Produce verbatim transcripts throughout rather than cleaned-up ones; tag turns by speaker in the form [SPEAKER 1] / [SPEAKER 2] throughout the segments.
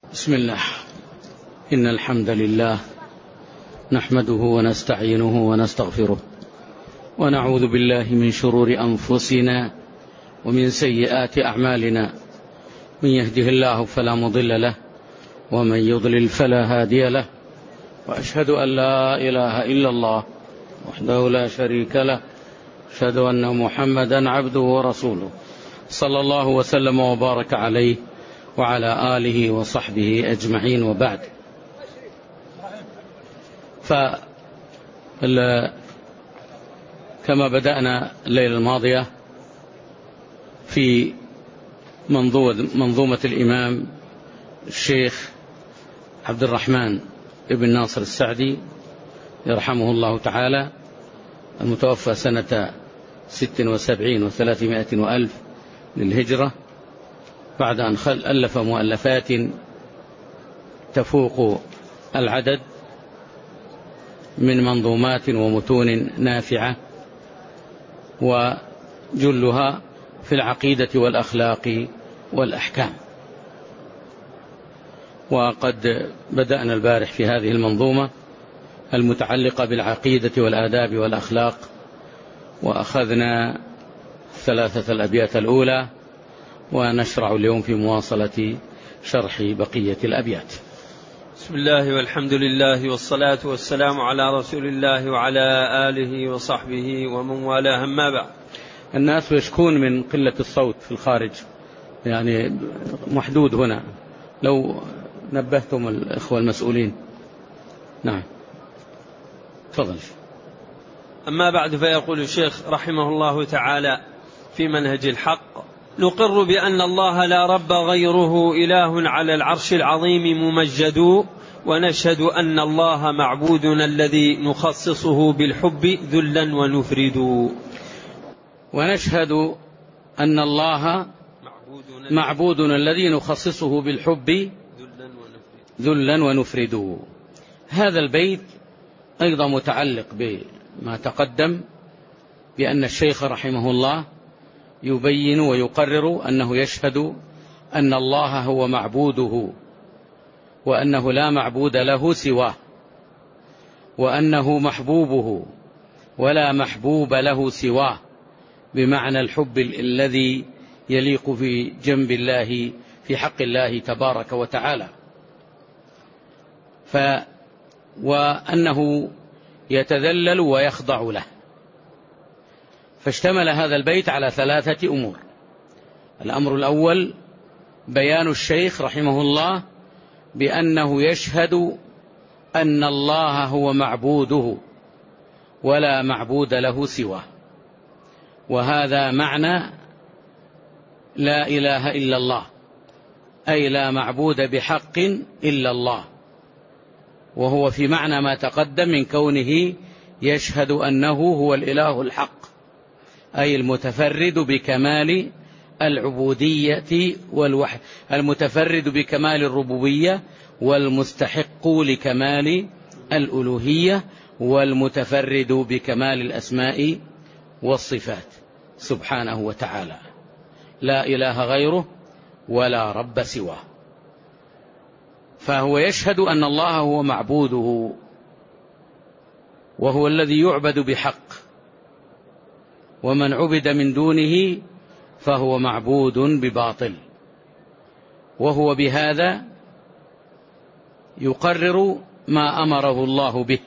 [SPEAKER 1] بسم الله. إن الحمد لله نحمده ونستعينه ونستغفره ونعوذ بالله من شرور أنفسنا ومن سيئات أعمالنا، من يهده الله فلا مضل له ومن يضلل فلا هادي له، وأشهد أن لا إله إلا الله وحده لا شريك له، أشهد أن محمدا عبده ورسوله، صلى الله وسلم وبارك عليه وعلى آله وصحبه أجمعين، وبعد. فكما بدأنا الليلة الماضية في منظومة الإمام الشيخ عبد الرحمن بن ناصر السعدي يرحمه الله تعالى، المتوفى سنة ست وسبعين وثلاثمائة وألف للهجرة، بعد أن ألف مؤلفات تفوق العدد من منظومات ومتون نافعة، وجلها في العقيدة والأخلاق والأحكام. وقد بدأنا البارح في هذه المنظومة المتعلقة بالعقيدة والآداب والأخلاق، وأخذنا ثلاثة الأبيات الأولى، ونشرع اليوم في مواصلة شرح بقية الأبيات.
[SPEAKER 2] بسم الله والحمد لله والصلاة والسلام على رسول الله وعلى آله وصحبه ومن والاه، أما بعد.
[SPEAKER 1] الناس يشكون من قلة الصوت في الخارج، يعني محدود هنا، لو نبهتم الإخوة المسؤولين. نعم، تفضل.
[SPEAKER 2] أما بعد، فيقول الشيخ رحمه الله تعالى في منهج الحق: نقر بأن الله لا رب غيره، إله على العرش العظيم ممجد، ونشهد أن الله معبودنا الذي نخصصه بالحب ذلا ونفرد.
[SPEAKER 1] ونشهد أن الله معبودنا الذي نخصصه بالحب ذلا ونفرد. هذا البيت أيضا متعلق بما تقدم، بأن الشيخ رحمه الله يبين ويقرر أنه يشهد أن الله هو معبوده، وأنه لا معبود له سواه، وأنه محبوبه ولا محبوب له سواه، بمعنى الحب الذي يليق في جنب الله في حق الله تبارك وتعالى. ف وأنه يتذلل ويخضع له. فاشتمل هذا البيت على ثلاثة أمور. الأمر الأول بيان الشيخ رحمه الله بأنه يشهد أن الله هو معبوده ولا معبود له سواه، وهذا معنى لا إله إلا الله، أي لا معبود بحق إلا الله، وهو في معنى ما تقدم من كونه يشهد أنه هو الإله الحق، أي المتفرد بكمال العبودية والوحد، المتفرد بكمال الربوبية، والمستحق لكمال الألوهية، والمتفرد بكمال الأسماء والصفات سبحانه وتعالى، لا إله غيره ولا رب سواه. فهو يشهد أن الله هو معبوده، وهو الذي يعبد بحق، ومن عبد من دونه فهو معبود بباطل. وهو بهذا يقرر ما أمره الله به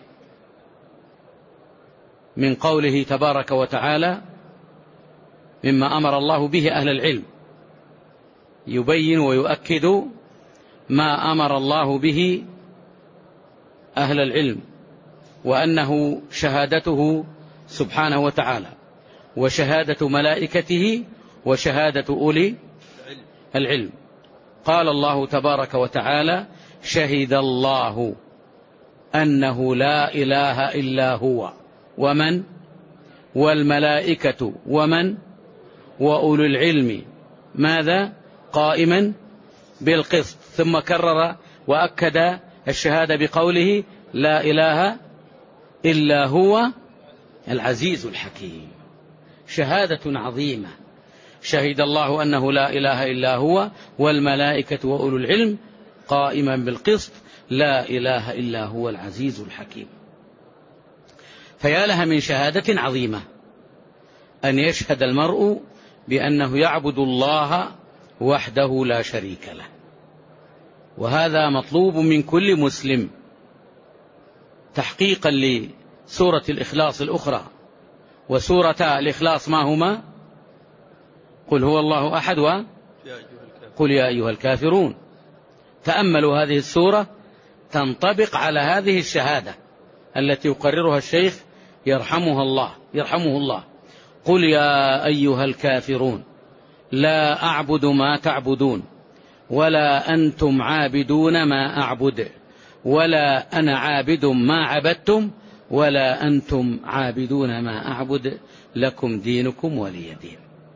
[SPEAKER 1] من قوله تبارك وتعالى، مما أمر الله به أهل العلم، يبين ويؤكد ما أمر الله به أهل العلم، وأنه شهادته سبحانه وتعالى، وشهادة ملائكته، وشهادة أولي العلم. قال الله تبارك وتعالى: شهد الله أنه لا إله إلا هو، ومن والملائكة، ومن وأولو العلم، ماذا؟ قائما بالقسط. ثم كرر وأكد الشهادة بقوله: لا إله إلا هو العزيز الحكيم. شهادة عظيمة، شهد الله أنه لا إله إلا هو، والملائكة وأولو العلم قائما بالقسط لا إله إلا هو العزيز الحكيم. فيا لها من شهادة عظيمة أن يشهد المرء بأنه يعبد الله وحده لا شريك له، وهذا مطلوب من كل مسلم تحقيقا لسورة الإخلاص الأخرى. وسورة الإخلاص ما هما؟ قل هو الله أحد وقل يا أيها الكافرون. تأملوا هذه السورة تنطبق على هذه الشهادة التي يقررها الشيخ يرحمه الله يرحمه الله قل يا أيها الكافرون لا أعبد ما تعبدون ولا أنتم عابدون ما أعبد ولا أنا عابد ما عبدتم ولا أنتم عابدون ما أعبد لكم دينكم ولي دين.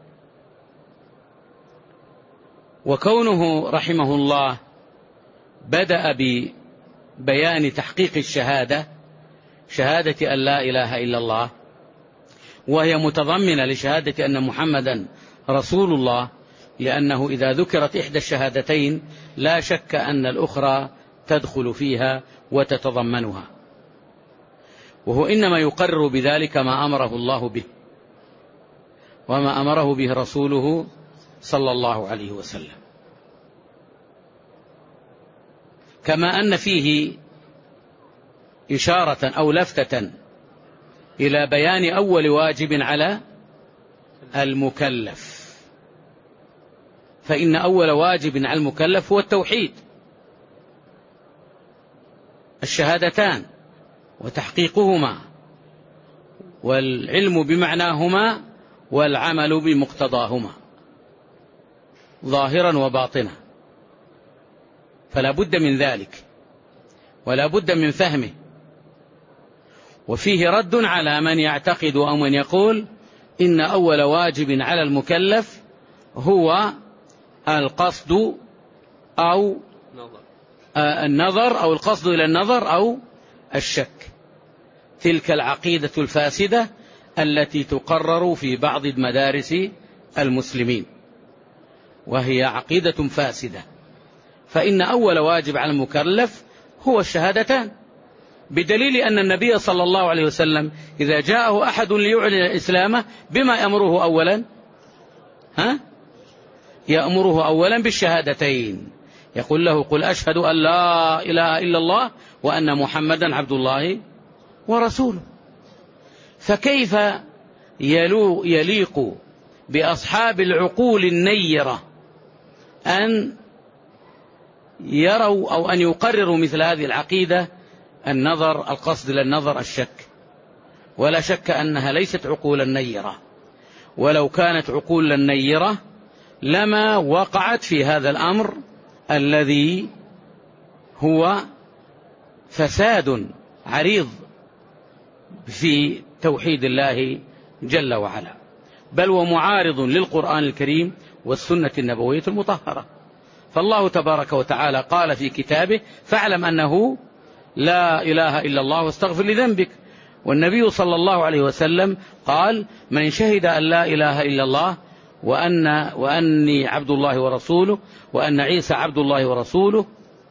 [SPEAKER 1] وكونه رحمه الله بدأ ببيان تحقيق الشهادة، شهادة أن لا إله إلا الله، وهي متضمنة لشهادة أن محمدا رسول الله، لأنه إذا ذكرت إحدى الشهادتين لا شك أن الأخرى تدخل فيها وتتضمنها، وهو إنما يقرر بذلك ما أمره الله به وما أمره به رسوله صلى الله عليه وسلم. كما أن فيه إشارة أو لفتة إلى بيان أول واجب على المكلف، فإن أول واجب على المكلف هو التوحيد، الشهادتان وتحقيقهما والعلم بمعناهما والعمل بمقتضاهما ظاهرا وباطنا، فلا بد من ذلك ولا بد من فهمه. وفيه رد على من يعتقد أو من يقول إن أول واجب على المكلف هو القصد أو النظر أو القصد إلى النظر أو الشك، تلك العقيدة الفاسدة التي تقرر في بعض مدارس المسلمين، وهي عقيدة فاسدة. فإن أول واجب على المكلف هو الشهادتان، بدليل أن النبي صلى الله عليه وسلم إذا جاءه أحد ليعلن إسلامه بما يأمره أولا؟ ها؟ يأمره أولا بالشهادتين، يقول له قل أشهد أن لا إله إلا الله وأن محمدا عبد الله ورسوله. فكيف يليق بأصحاب العقول النيرة أن يروا أو أن يقرروا مثل هذه العقيدة، النظر، القصد للنظر، الشك؟ ولا شك أنها ليست عقولا نيرة، ولو كانت عقولا نيرة لما وقعت في هذا الأمر الذي هو فساد عريض في توحيد الله جل وعلا، بل ومعارض للقرآن الكريم والسنة النبوية المطهرة. فالله تبارك وتعالى قال في كتابه فاعلم أنه لا إله إلا الله واستغفر لذنبك، والنبي صلى الله عليه وسلم قال من شهد أن لا إله إلا الله وأن وأني عبد الله ورسوله وأن عيسى عبد الله ورسوله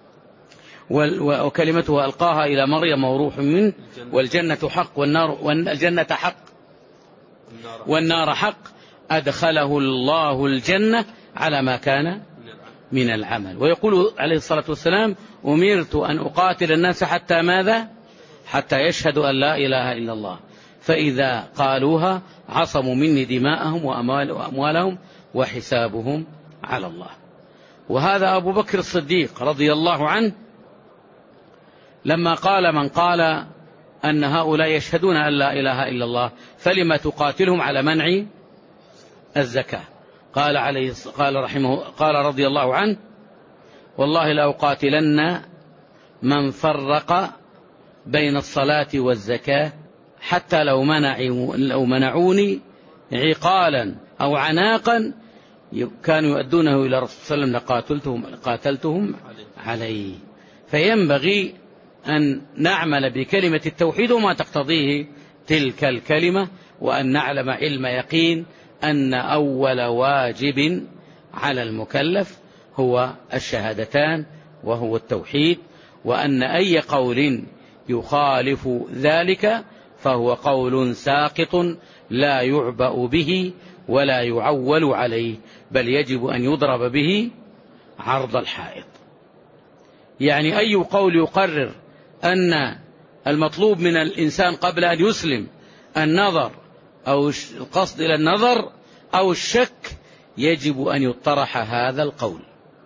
[SPEAKER 1] وكلمته ألقاها إلى مريم وروح منه والجنة حق والنار والجنة حق والنار حق أدخله الله الجنة على ما كان من العمل. ويقول عليه الصلاة والسلام أمرت أن أقاتل الناس حتى ماذا؟ حتى يشهدوا أن لا إله إلا الله، فإذا قالوها عصموا مني دماءهم وأموالهم وحسابهم على الله. وهذا أبو بكر الصديق رضي الله عنه لما قال من قال أن هؤلاء يشهدون أن لا إله إلا الله فلما تقاتلهم على منع الزكاة؟ قال عليه قال رحمه قال رضي الله عنه والله لأقاتلن من فرق بين الصلاة والزكاة حتى لو منعوا لو منعوني عقالا أو عناقا كانوا يؤدونه إلى رسول الله صلى الله عليه وسلم لقاتلتهم قاتلتهم عليه. فينبغي أن نعمل بكلمة التوحيد وما تقتضيه تلك الكلمة، وأن نعلم علم يقين أن أول واجب على المكلف هو الشهادتان وهو التوحيد، وأن أي قول يخالف ذلك فهو قول ساقط لا يعبأ به ولا يعول عليه، بل يجب أن يضرب به عرض الحائط. يعني أي قول يقرر أن المطلوب من الإنسان قبل أن يسلم النظر أو القصد إلى النظر أو الشك، يجب أن يطرح هذا القول.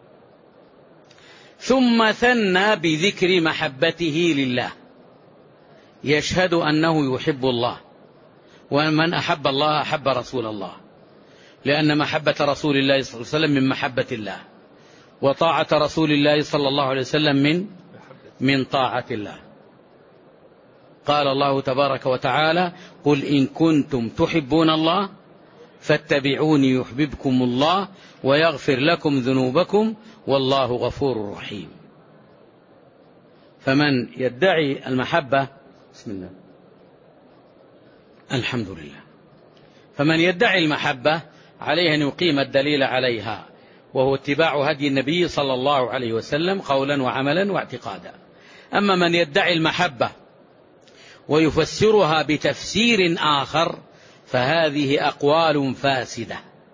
[SPEAKER 1] ثم ثنى بذكر محبته لله، يشهد أنه يحب الله، ومن أحب الله أحب رسول الله، لأن محبة رسول الله صلى الله عليه وسلم من محبة الله، وطاعة رسول الله صلى الله عليه وسلم من من طاعة الله. قال الله تبارك وتعالى: قل إن كنتم تحبون الله فاتبعوني يحببكم الله ويغفر لكم ذنوبكم والله غفور رحيم. فمن يدعي المحبة بسم الله الحمد لله فمن يدعي المحبة عليه أن يقيم الدليل عليها، وهو اتباع هدي النبي صلى الله عليه وسلم قولا وعملا واعتقادا. أما من يدعي المحبة ويفسرها بتفسير آخر فهذه أقوال فاسدة.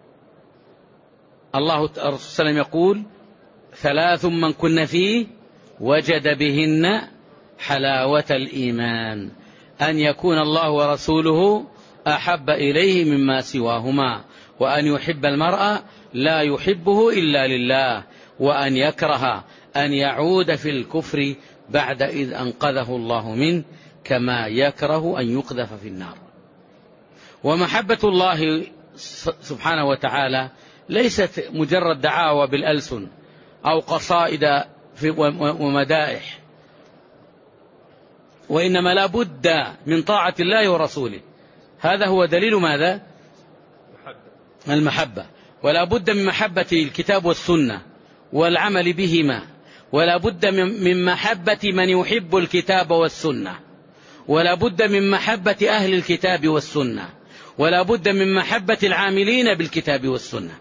[SPEAKER 1] الله صلى الله عليه وسلم يقول: ثلاث من كن فيه وجد بهن حلاوة الإيمان، أن يكون الله ورسوله أحب إليه مما سواهما، وأن يحب المرء لا يحبه إلا لله، وأن يكره أن يعود في الكفر بعد إذ أنقذه الله منه، كما يكره أن يقذف في النار. ومحبة الله سبحانه وتعالى ليست مجرد دعاوى بالألسن أو قصائد ومدائح، وإنما لا بد من طاعة الله ورسوله. هذا هو دليل ماذا؟ المحبة. ولا بد من محبة الكتاب والسنة والعمل بهما، ولا بد من محبة من يحب الكتاب والسنة، ولا بد من محبة أهل الكتاب والسنة، ولا بد من محبة العاملين بالكتاب والسنة.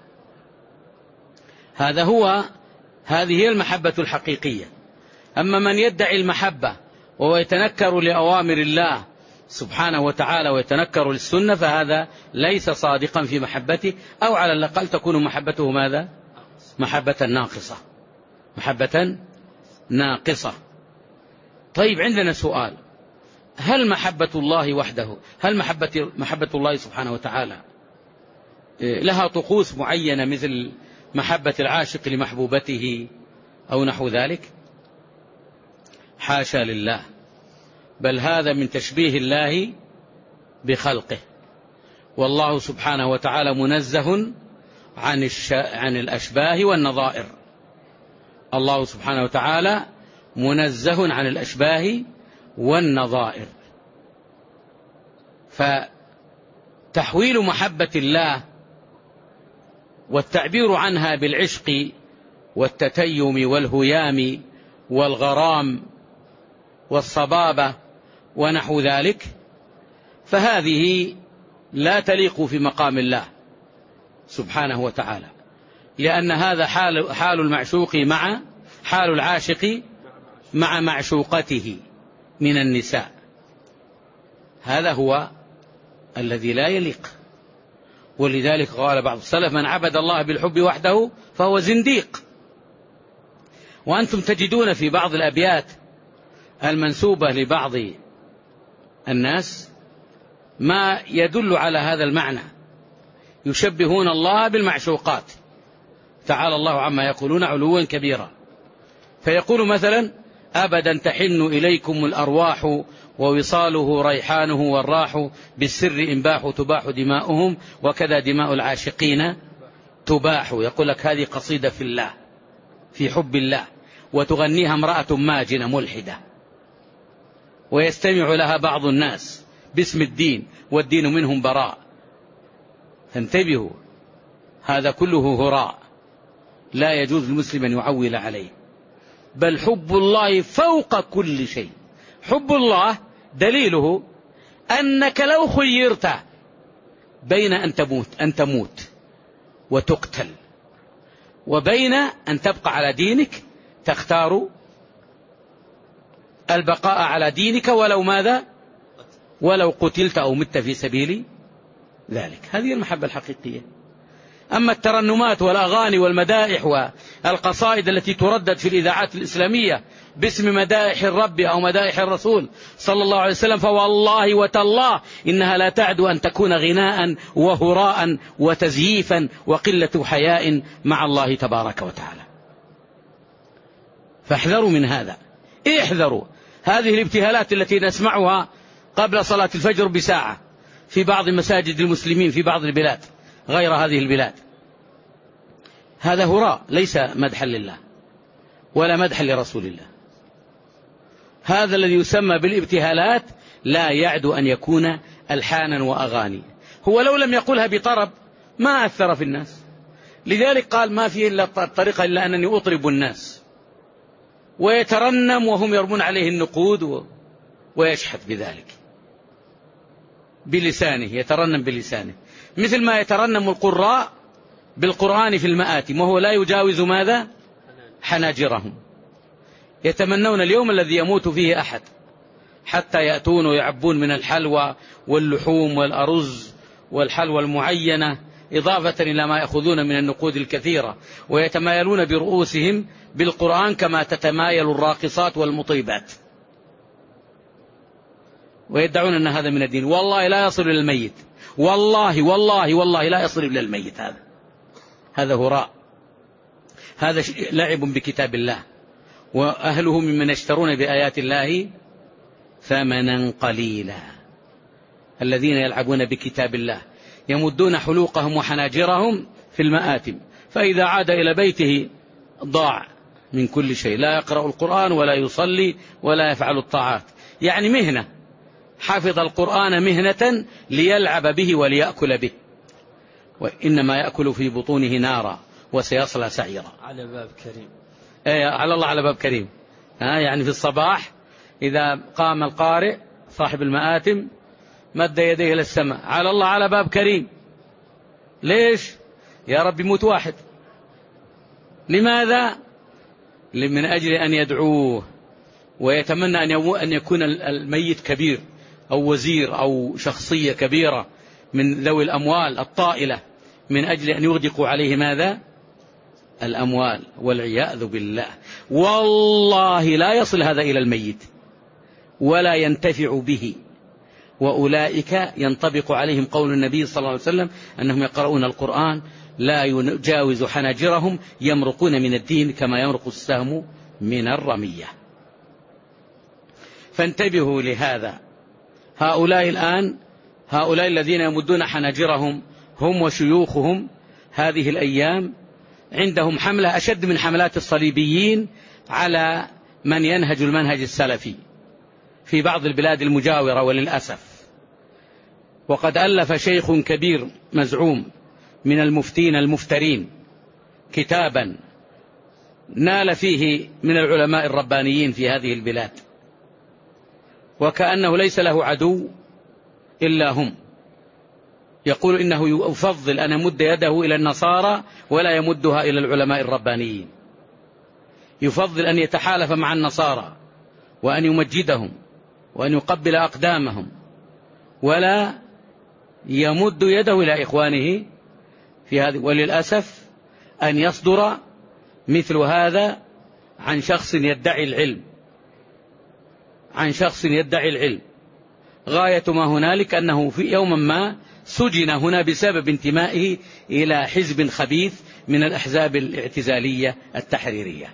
[SPEAKER 1] هذا هو هذه هي المحبة الحقيقية. أما من يدعي المحبة وهو يتنكر لأوامر الله سبحانه وتعالى ويتنكر للسنة، فهذا ليس صادقا في محبته، أو على الأقل تكون محبته ماذا؟ محبة ناقصة، محبة ناقصة. طيب، عندنا سؤال: هل محبة الله وحده، هل محبة, محبة الله سبحانه وتعالى لها طقوس معينة مثل محبة العاشق لمحبوبته أو نحو ذلك؟ حاشا لله، بل هذا من تشبيه الله بخلقه، والله سبحانه وتعالى منزه عن, الش... عن الأشباه والنظائر. الله سبحانه وتعالى منزه عن الأشباه والنظائر. فتحويل محبة الله والتعبير عنها بالعشق والتتيم والهيام والغرام والصبابة ونحو ذلك، فهذه لا تليق في مقام الله سبحانه وتعالى، لأن هذا حال, حال المعشوق مع حال العاشق مع معشوقته من النساء. هذا هو الذي لا يليق. ولذلك قال بعض السلف: من عبد الله بالحب وحده فهو زنديق. وأنتم تجدون في بعض الأبيات المنسوبة لبعض الناس ما يدل على هذا المعنى، يشبهون الله بالمعشوقات، تعالى الله عما يقولون علوا كبيرا. فيقول مثلا: أبدا تحن إليكم الأرواح ووصاله ريحانه والراح، بالسر إنباح تباح دماؤهم وكذا دماء العاشقين تباح. يقول لك هذه قصيدة في الله، في حب الله، وتغنيها امرأة ماجنة ملحدة، ويستمع لها بعض الناس باسم الدين، والدين منهم براء. فانتبهوا، هذا كله هراء، لا يجوز للمسلم أن يعول عليه. بل حب الله فوق كل شيء. حب الله دليله أنك لو خيرت بين أن تموت, أن تموت وتقتل وبين أن تبقى على دينك تختار البقاء على دينك ولو ماذا؟ ولو قتلت أو مت في سبيل ذلك. هذه المحبة الحقيقية. أما الترنمات والأغاني والمدائح والقصائد التي تردد في الإذاعات الإسلامية باسم مدائح الرب أو مدائح الرسول صلى الله عليه وسلم، فوالله وتالله إنها لا تعد أن تكون غناء وهراء وتزييفا وقلة حياء مع الله تبارك وتعالى. فاحذروا من هذا، احذروا هذه الابتهالات التي نسمعها قبل صلاة الفجر بساعة في بعض مساجد المسلمين في بعض البلاد غير هذه البلاد. هذا هراء ليس مدحا لله ولا مدحا لرسول الله. هذا الذي يسمى بالابتهالات لا يعد أن يكون ألحانا وأغاني. هو لو لم يقولها بطرب ما أثر في الناس، لذلك قال ما فيه إلا الطريقة إلا أنني أطرب الناس، ويترنم وهم يرمون عليه النقود ويشحت بذلك بلسانه، يترنم بلسانه مثل ما يترنم القراء بالقرآن في المآتم وهو لا يجاوز ماذا؟ حناجرهم. يتمنون اليوم الذي يموت فيه أحد حتى يأتون ويعبون من الحلوى واللحوم والأرز والحلوى المعينة إضافة إلى ما يأخذون من النقود الكثيرة، ويتمايلون برؤوسهم بالقرآن كما تتمايل الراقصات والمطيبات، ويدعون أن هذا من الدين. والله لا يصل إلى الميت، والله والله والله لا يصل إلى الميت. هذا هذا هراء، هذا لعب بكتاب الله، وأهله ممن يشترون بآيات الله ثمنا قليلا. الذين يلعبون بكتاب الله يمدون حلوقهم وحناجرهم في المآتم، فإذا عاد إلى بيته ضاع من كل شيء، لا يقرأ القرآن ولا يصلي ولا يفعل الطاعات. يعني مهنة، حفظ القرآن مهنة ليلعب به وليأكل به، وإنما يأكل في بطونه نارا وسيصلى سعيرا.
[SPEAKER 2] على باب كريم.
[SPEAKER 1] ايه على الله على باب كريم. ها يعني في الصباح إذا قام القارئ صاحب المآتم مد يديه إلى السماء، على الله على باب كريم. ليش؟ يا رب يموت واحد. لماذا؟ من أجل أن يدعوه ويتمنى أن يكون الميت كبير أو وزير أو شخصية كبيرة من ذوي الأموال الطائلة، من أجل أن يغدقوا عليه ماذا؟ الأموال، والعياذ بالله. والله لا يصل هذا إلى الميت ولا ينتفع به، وأولئك ينطبق عليهم قول النبي صلى الله عليه وسلم أنهم يقرؤون القرآن لا يجاوز حناجرهم يمرقون من الدين كما يمرق السهم من الرمية. فانتبهوا لهذا. هؤلاء الآن هؤلاء الذين يمدون حناجرهم هم وشيوخهم هذه الأيام عندهم حملة أشد من حملات الصليبيين على من ينهج المنهج السلفي في بعض البلاد المجاورة وللأسف. وقد ألف شيخ كبير مزعوم من المفتين المفترين كتابا نال فيه من العلماء الربانيين في هذه البلاد، وكأنه ليس له عدو إلا هم. يقول إنه يفضل أن يمد يده إلى النصارى ولا يمدها إلى العلماء الربانيين، يفضل أن يتحالف مع النصارى وأن يمجدهم وأن يقبل أقدامهم، ولا يمد يده إلى إخوانه في هذه. وللأسف أن يصدر مثل هذا عن شخص يدعي العلم، عن شخص يدعي العلم. غاية ما هنالك أنه في يوم ما سجن هنا بسبب انتمائه إلى حزب خبيث من الأحزاب الاعتزالية التحريرية،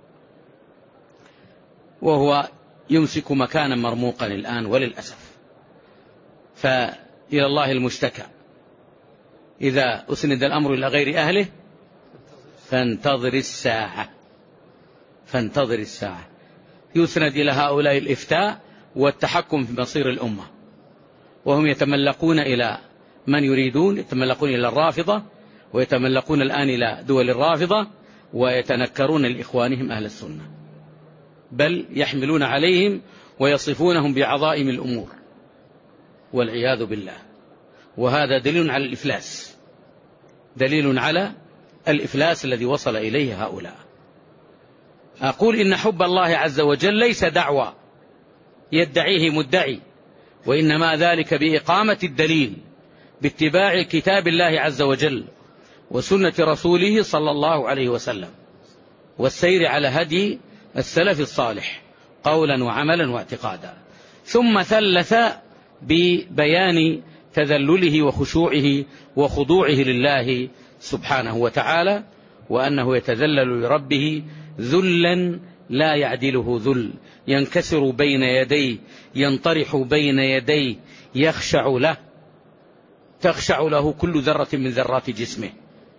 [SPEAKER 1] وهو يمسك مكانا مرموقا الآن وللأسف. فإلى الله المشتكى. إذا أسند الأمر إلى غير أهله فانتظر الساعة، فانتظر الساعة. يسند إلى هؤلاء الإفتاء والتحكم في مصير الأمة، وهم يتملقون إلى من يريدون، يتملقون إلى الرافضة، ويتملقون الآن إلى دول الرافضة، ويتنكرون لإخوانهم أهل السنة، بل يحملون عليهم ويصفونهم بعظائم الأمور والعياذ بالله. وهذا دليل على الإفلاس، دليل على الإفلاس الذي وصل إليه هؤلاء. أقول إن حب الله عز وجل ليس دعوى يدعيه مدعي، وإنما ذلك بإقامة الدليل باتباع كتاب الله عز وجل وسنة رسوله صلى الله عليه وسلم، والسير على هدي السلف الصالح قولا وعملا واعتقادا. ثم ثلث ببيان تذلله وخشوعه وخضوعه لله سبحانه وتعالى، وأنه يتذلل لربه ذلا لا يعدله ذل، ينكسر بين يديه، ينطرح بين يديه، يخشع له، تخشع له كل ذرة من ذرات جسمه،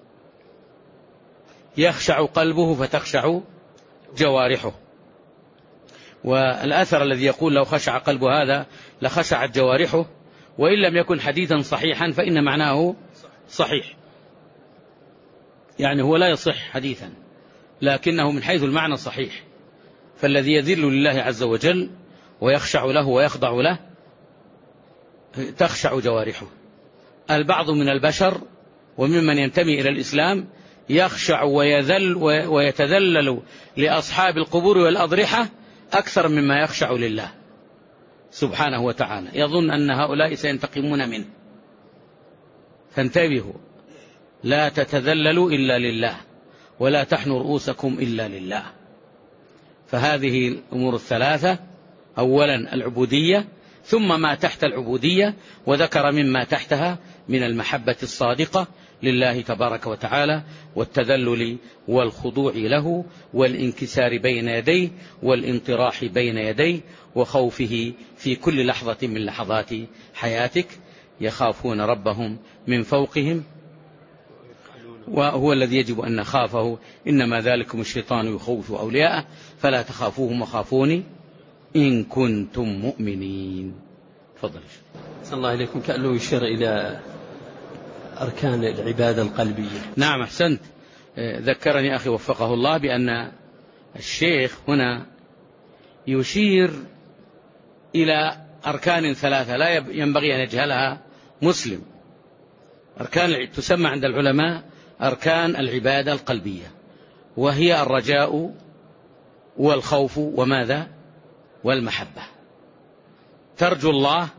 [SPEAKER 1] يخشع قلبه فتخشع جوارحه. والأثر الذي يقول لو خشع قلب هذا لخشعت جوارحه، وإن لم يكن حديثا صحيحا فإن معناه صحيح، يعني هو لا يصح حديثا لكنه من حيث المعنى صحيح. فالذي يذل لله عز وجل ويخشع له ويخضع له تخشع جوارحه. البعض من البشر وممن ينتمي إلى الإسلام يخشع ويذل ويتذلل لأصحاب القبور والأضرحة أكثر مما يخشع لله سبحانه وتعالى، يظن أن هؤلاء سينتقمون منه. فانتبهوا، لا تتذللوا إلا لله، ولا تحنوا رؤوسكم إلا لله. فهذه الأمور الثلاثة: أولا العبودية، ثم ما تحت العبودية، وذكر مما تحتها من المحبة الصادقة لله تبارك وتعالى، والتذلل والخضوع له، والانكسار بين يديه، والانطراح بين يديه، وخوفه في كل لحظة من لحظات حياتك. يخافون ربهم من فوقهم وهو الذي يجب أن نخافه، إنما ذلكم الشيطان يخوف أولياءه فلا تخافوهم وخافوني إن كنتم مؤمنين. تفضل.
[SPEAKER 2] صلى الله عليكم. كأنه يشير إلى أركان العبادة القلبية.
[SPEAKER 1] نعم أحسنت. ذكرني أخي وفقه الله بأن الشيخ هنا يشير إلى أركان ثلاثة لا ينبغي أن يجهلها مسلم. أركان تسمى عند العلماء أركان العبادة القلبية، وهي الرجاء والخوف وماذا والمحبة. ترجو الله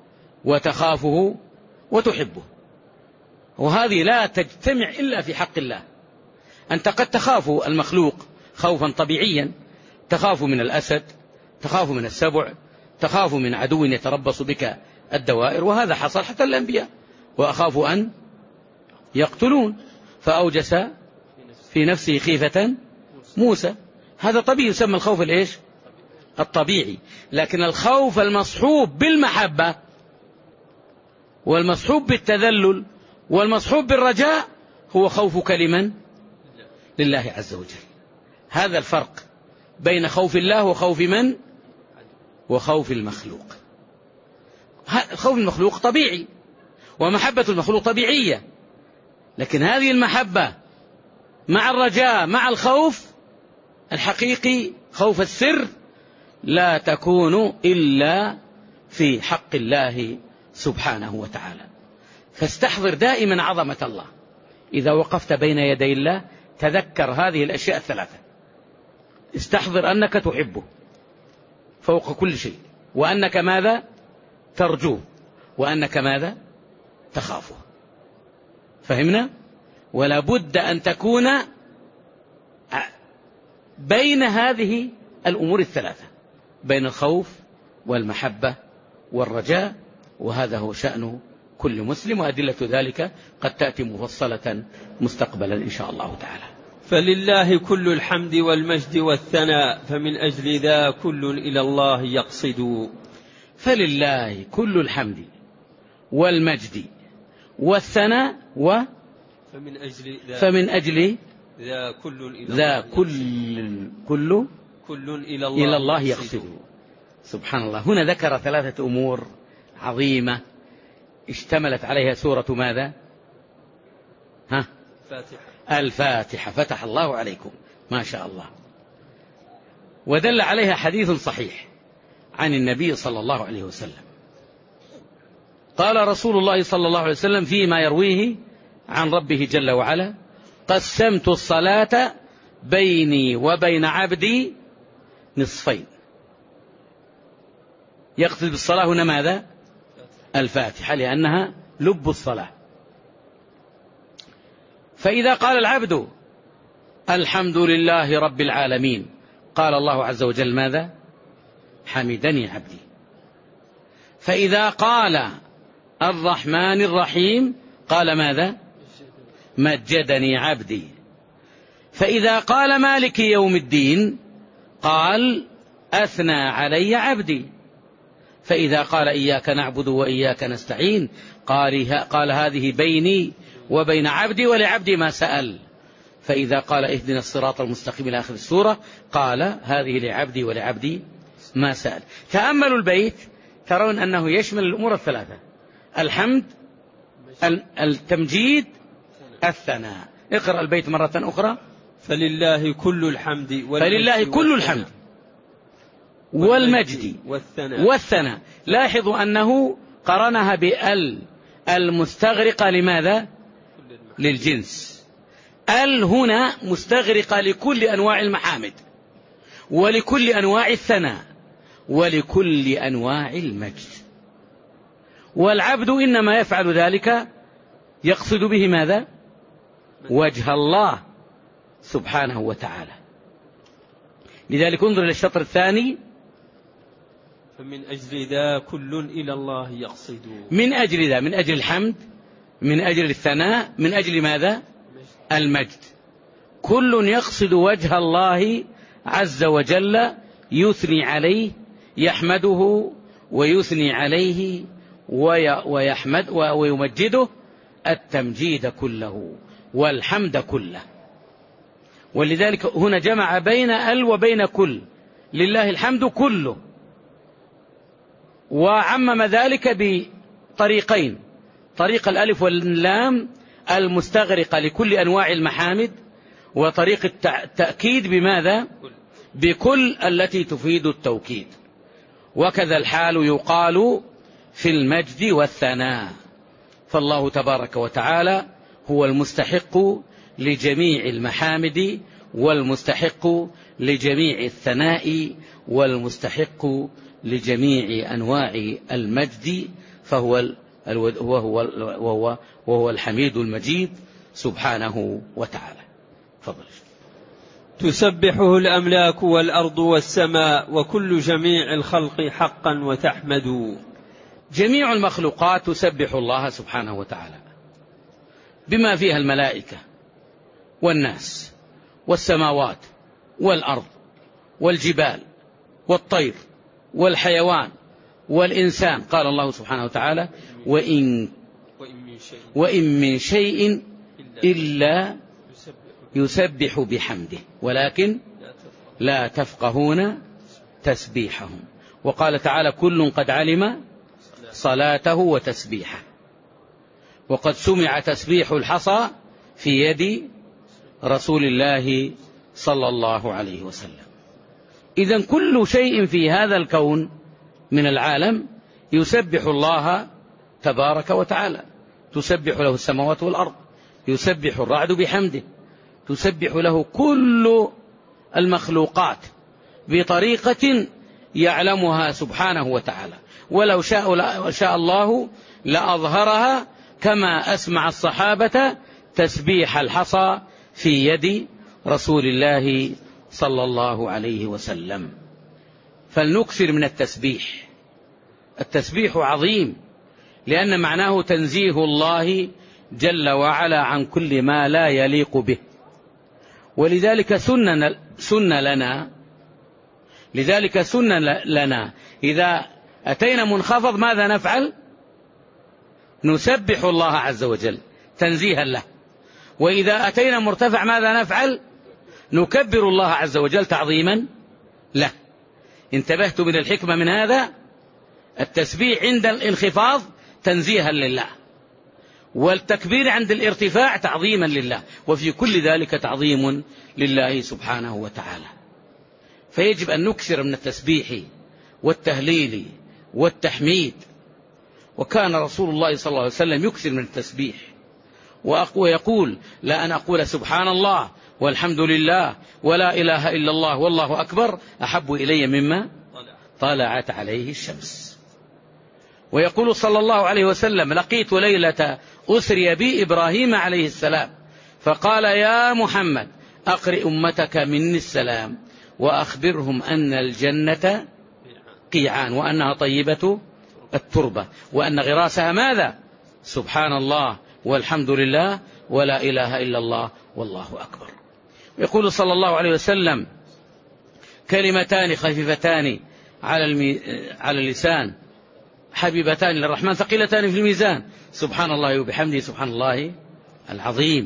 [SPEAKER 1] وتخافه وتحبه، وهذه لا تجتمع إلا في حق الله. أنت قد تخاف المخلوق خوفا طبيعيا، تخاف من الأسد، تخاف من السبع، تخاف من عدو يتربص بك الدوائر، وهذا حصل حتى الأنبياء. وأخاف أن يقتلون فأوجس في نفسه خيفة موسى. هذا طبيعي، يسمى الخوف الإيش؟ الطبيعي. لكن الخوف المصحوب بالمحبة والمصحوب بالتذلل والمصحوب بالرجاء هو خوفك لمن؟ لله عز وجل. هذا الفرق بين خوف الله وخوف من؟ وخوف المخلوق. خوف المخلوق طبيعي، ومحبة المخلوق طبيعية، لكن هذه المحبة مع الرجاء مع الخوف الحقيقي، خوف السر، لا تكون إلا في حق الله سبحانه وتعالى. فاستحضر دائما عظمة الله. إذا وقفت بين يدي الله تذكر هذه الأشياء الثلاثة. استحضر أنك تحبه فوق كل شيء، وأنك ماذا؟ ترجوه، وأنك ماذا؟ تخافه. فهمنا؟ ولا بد أن تكون بين هذه الأمور الثلاثة، بين الخوف والمحبة والرجاء، وهذا هو شأن كل مسلم، وأدلة ذلك قد تأتي مفصلة مستقبلا إن شاء الله تعالى.
[SPEAKER 2] فلله كل الحمد والمجد والثناء، فمن أجل ذا كل إلى الله يقصد.
[SPEAKER 1] فلله كل الحمد والمجد والثناء و
[SPEAKER 2] فمن أجل ذا,
[SPEAKER 1] فمن أجل
[SPEAKER 2] ذا كل إلى
[SPEAKER 1] ذا
[SPEAKER 2] الله
[SPEAKER 1] كل كل
[SPEAKER 2] كل إلى الله,
[SPEAKER 1] إلى الله يقصد. سبحان الله. هنا ذكر ثلاثة أمور عظيمة اشتملت عليها سورة ماذا؟ ها؟
[SPEAKER 2] فاتحة.
[SPEAKER 1] الفاتحة. فتح الله عليكم ما شاء الله. ودل عليها حديث صحيح عن النبي صلى الله عليه وسلم. قال رسول الله صلى الله عليه وسلم فيما يرويه عن ربه جل وعلا: قسمت الصلاة بيني وبين عبدي نصفين. يقصد بالصلاة هنا ماذا؟ الفاتحة، لأنها لب الصلاة. فإذا قال العبد الحمد لله رب العالمين، قال الله عز وجل ماذا؟ حمدني عبدي. فإذا قال الرحمن الرحيم قال ماذا؟ مجدني عبدي. فإذا قال مالك يوم الدين قال أثنى علي عبدي. فإذا قال إياك نعبد وإياك نستعين قال, قال هذه بيني وبين عبدي ولعبدي ما سأل. فإذا قال اهدنا الصراط المستقيم إلى آخر السورة قال هذه لعبدي ولعبدي ما سأل. تأملوا البيت ترون أنه يشمل الأمور الثلاثة: الحمد، التمجيد، الثناء. اقرأ البيت مرة أخرى.
[SPEAKER 2] فلله كل الحمد
[SPEAKER 1] فلله كل الحمد والمجد
[SPEAKER 2] والثناء,
[SPEAKER 1] والثناء. لاحظوا أنه قرنها بال المستغرقة لماذا؟ للجنس. ال هنا مستغرقة لكل أنواع المحامد ولكل أنواع الثناء ولكل أنواع المجد. والعبد إنما يفعل ذلك يقصد به ماذا؟ وجه الله سبحانه وتعالى. لذلك انظر للشطر الثاني:
[SPEAKER 2] فمن أجل ذا كل إلى الله يقصد.
[SPEAKER 1] من أجل ذا، من أجل الحمد، من أجل الثناء، من أجل ماذا؟ المجد. كل يقصد وجه الله عز وجل، يثني عليه، يحمده ويثني عليه ويحمد ويمجده التمجيد كله والحمد كله. ولذلك هنا جمع بين ال وبين كل. لله الحمد كله، وعمم ذلك بطريقين: طريق الألف واللام المستغرقة لكل أنواع المحامد، وطريق التأكيد بماذا؟ بكل التي تفيد التوكيد. وكذا الحال يقال في المجد والثناء. فالله تبارك وتعالى هو المستحق لجميع المحامد والمستحق لجميع الثناء والمستحق لجميع أنواع المجد، فهو وهو, وهو, وهو الحميد المجيد سبحانه وتعالى. فضل.
[SPEAKER 2] تسبحه الأملاك والأرض والسماء وكل جميع الخلق حقا وتحمد.
[SPEAKER 1] جميع المخلوقات تسبح الله سبحانه وتعالى بما فيها الملائكة والناس والسماوات والأرض والجبال والطير والحيوان والإنسان. قال الله سبحانه وتعالى: وإن, وإن من شيء إلا يسبح بحمده ولكن لا تفقهون تسبيحهم. وقال تعالى: كل قد علم صلاته وتسبيحه. وقد سمع تسبيح الحصى في يد رسول الله صلى الله عليه وسلم. إذن كل شيء في هذا الكون من العالم يسبح الله تبارك وتعالى. تسبح له السماوات والأرض، يسبح الرعد بحمده، تسبح له كل المخلوقات بطريقة يعلمها سبحانه وتعالى. ولو شاء, شاء الله لأظهرها كما أسمع الصحابة تسبيح الحصى في يد رسول الله صلى الله عليه وسلم. فلنكثر من التسبيح. التسبيح عظيم لأن معناه تنزيه الله جل وعلا عن كل ما لا يليق به. ولذلك سنة, سنة لنا لذلك سنة لنا إذا أتينا منخفض ماذا نفعل؟ نسبح الله عز وجل تنزيها له. وإذا أتينا مرتفع ماذا نفعل؟ نكبر الله عز وجل تعظيما له. انتبهت من الحكمة من هذا؟ التسبيح عند الانخفاض تنزيها لله، والتكبير عند الارتفاع تعظيما لله، وفي كل ذلك تعظيم لله سبحانه وتعالى. فيجب أن نكثر من التسبيح والتهليل والتحميد. وكان رسول الله صلى الله عليه وسلم يكثر من التسبيح ويقول: لا أن أقول سبحان الله والحمد لله ولا إله إلا الله والله أكبر أحب إلي مما طلعت عليه الشمس. ويقول صلى الله عليه وسلم: لقيت ليلة أسري بي إبراهيم عليه السلام فقال: يا محمد أقرئ أمتك مني السلام وأخبرهم أن الجنة قيعان وأنها طيبة التربة وأن غراسها ماذا؟ سبحان الله والحمد لله ولا إله إلا الله والله أكبر. يقول صلى الله عليه وسلم: كلمتان خفيفتان على المي... على اللسان حبيبتان للرحمن ثقيلتان في الميزان، سبحان الله وبحمده سبحان الله العظيم.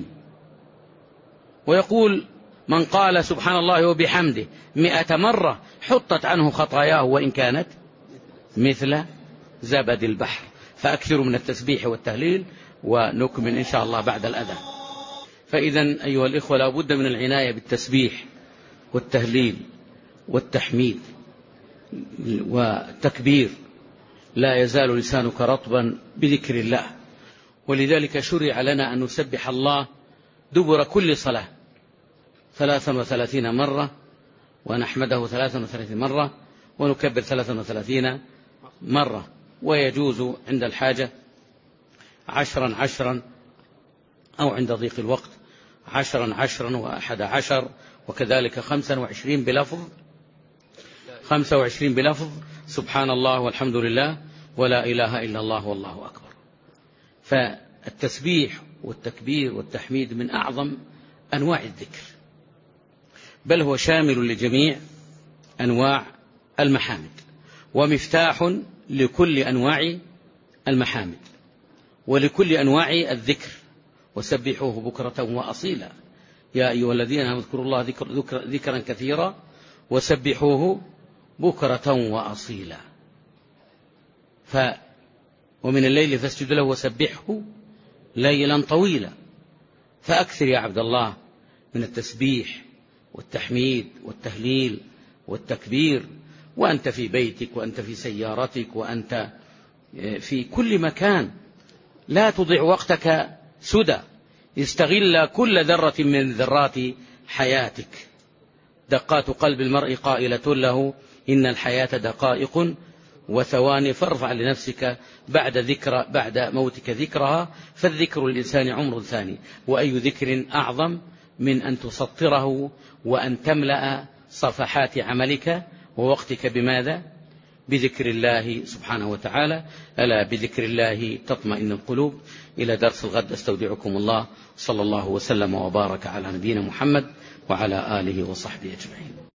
[SPEAKER 1] ويقول: من قال سبحان الله وبحمده مئة مرة حطت عنه خطاياه وإن كانت مثل زبد البحر. فأكثروا من التسبيح والتهليل، ونكمل إن شاء الله بعد الأذان. فإذا أيها الإخوة لا بد من العناية بالتسبيح والتهليل والتحميد والتكبير، لا يزال لسانك رطبا بذكر الله. ولذلك شرع لنا أن نسبح الله دبر كل صلاة ثلاثا وثلاثين مرة، ونحمده ثلاثا وثلاثين مرة، ونكبر ثلاثا وثلاثين مرة، ويجوز عند الحاجة عشرا عشرا، أو عند ضيق الوقت عشرا عشرا وأحد عشر، وكذلك خمسا وعشرين بلفظ خمسة وعشرين بلفظ سبحان الله والحمد لله ولا إله إلا الله والله أكبر. فالتسبيح والتكبير والتحميد من أعظم أنواع الذكر، بل هو شامل لجميع أنواع المحامد، ومفتاح لكل أنواع المحامد ولكل أنواع الذكر. وسبحوه بكرة وأصيلا يا أيها الذين آمنوا اذكروا الله ذكر ذكر ذكرا كثيرا وسبحوه بكرة وأصيلا. ف ومن الليل فاسجد له وسبحه ليلا طويلا. فأكثر يا عبد الله من التسبيح والتحميد والتهليل والتكبير، وأنت في بيتك وأنت في سيارتك وأنت في كل مكان. لا تضيع وقتك سدى، استغل كل ذرة من ذرات حياتك. دقات قلب المرء قائلة له: إن الحياة دقائق وثواني، فارفع لنفسك بعد ذكر بعد موتك ذكرها، فالذكر للإنسان عمر ثاني. وأي ذكر أعظم من أن تسطره وأن تملأ صفحات عملك ووقتك بماذا؟ بذكر الله سبحانه وتعالى. ألا بذكر الله تطمئن القلوب. إلى درس الغد، استودعكم الله، صلى الله وسلم وبارك على نبينا محمد وعلى آله وصحبه أجمعين.